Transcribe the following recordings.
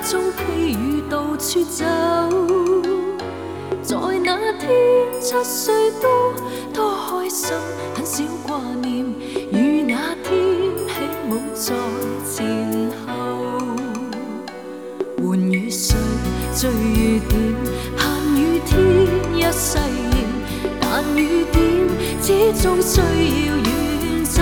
中披雨到處走。在那天7歲多開心，很少掛念，與那天起舞在前後。換與誰追雨點，盼雨天一世延，但雨點始終需要遠走。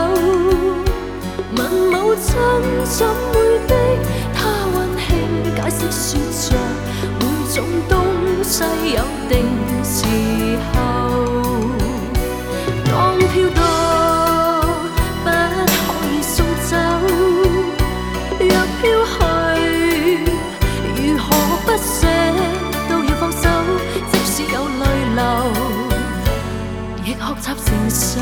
問母親怎會的，她溫馨解釋說着，每種東西有定時候。當飄到不可以送走，若飄去如何不捨都要放手，即使有淚流，亦學習承受。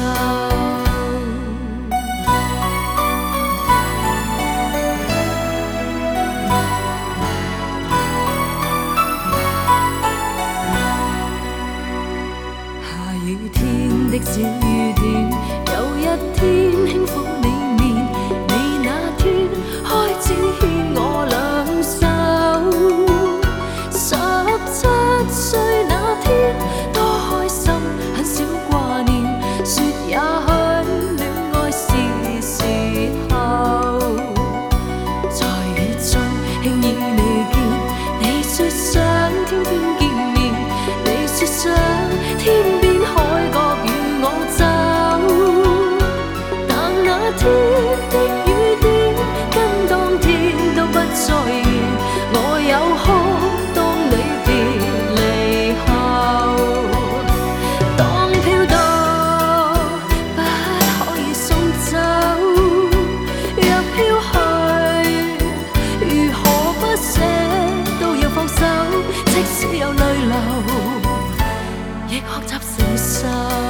小雨點，有一天輕撫你面，你那天開始牽我兩手。17歲那天多開心，很少掛念，說也許戀愛是時候。在雨中輕易離見，你說想天天見面，你說想天邊海角我走，但那天的雨點跟當天都不再現，我有哭當你別離後。當飄到不可以送走，若飄去如何不捨都要放手，即使有淚流，亦學習承受。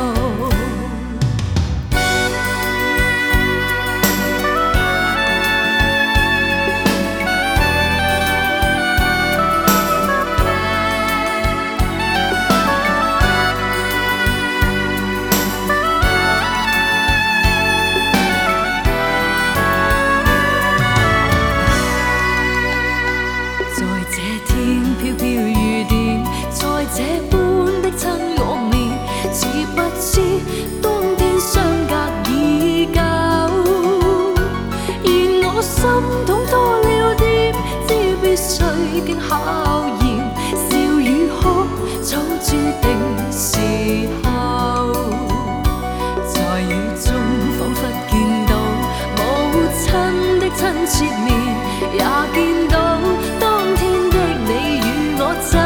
已經考驗，笑與哭早注定時候。在雨中彷彿見到母親的親切面，也見到當天的你與我走，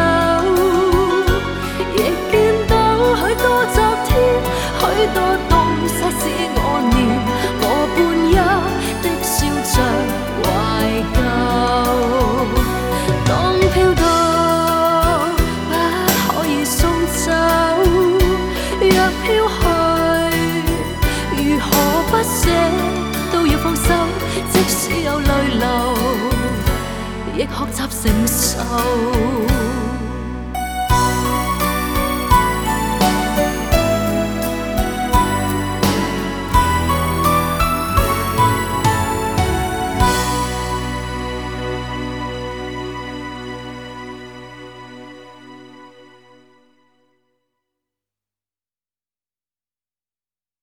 亦見到許多昨天，許多東西使我念，我半一的笑着懷舊。當飄到不可以送走，若飄去如何不捨都要放手，即使有淚流，亦學習承受。